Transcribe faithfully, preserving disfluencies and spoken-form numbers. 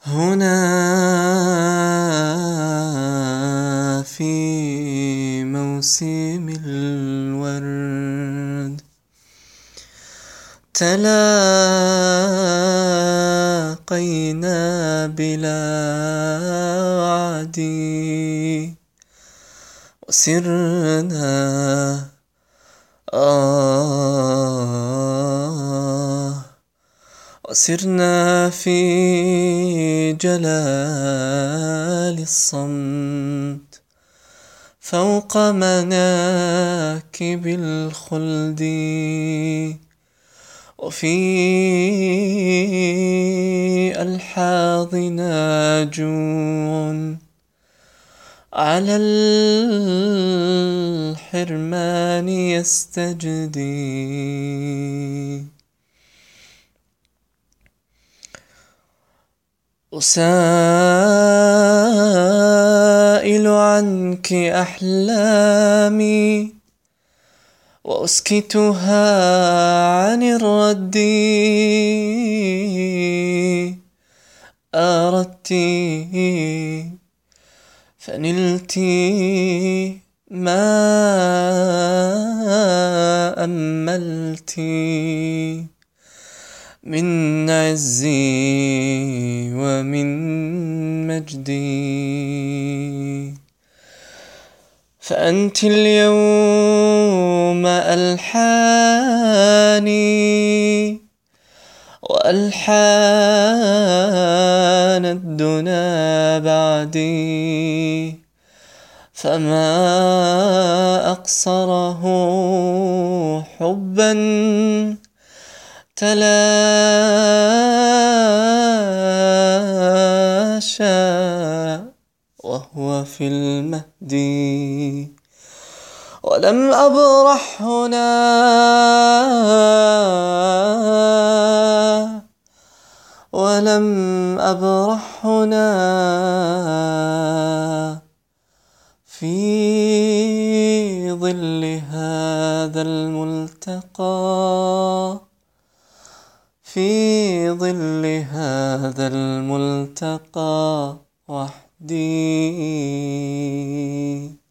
هنا في موسم الورد تلاقينا بلا وعد وسرنا آه وسرنا في جلال الصمت فوق مناكب الخلد وفي ألحاظنا جوع على الحرمان يستجدي أسائل عنك أحلامي وأسكتها عن الرد أردت فنلت ما أملت من عزي ومن مجدي فأنت اليوم ألحاني وألحان الدنا بعدي فما أقصره حبا تلاشى وهو في المهدي ولم أبرح هنا ولم أبرح هنا في ظل هذا الملتقى في ظل هذا الملتقى وحدي.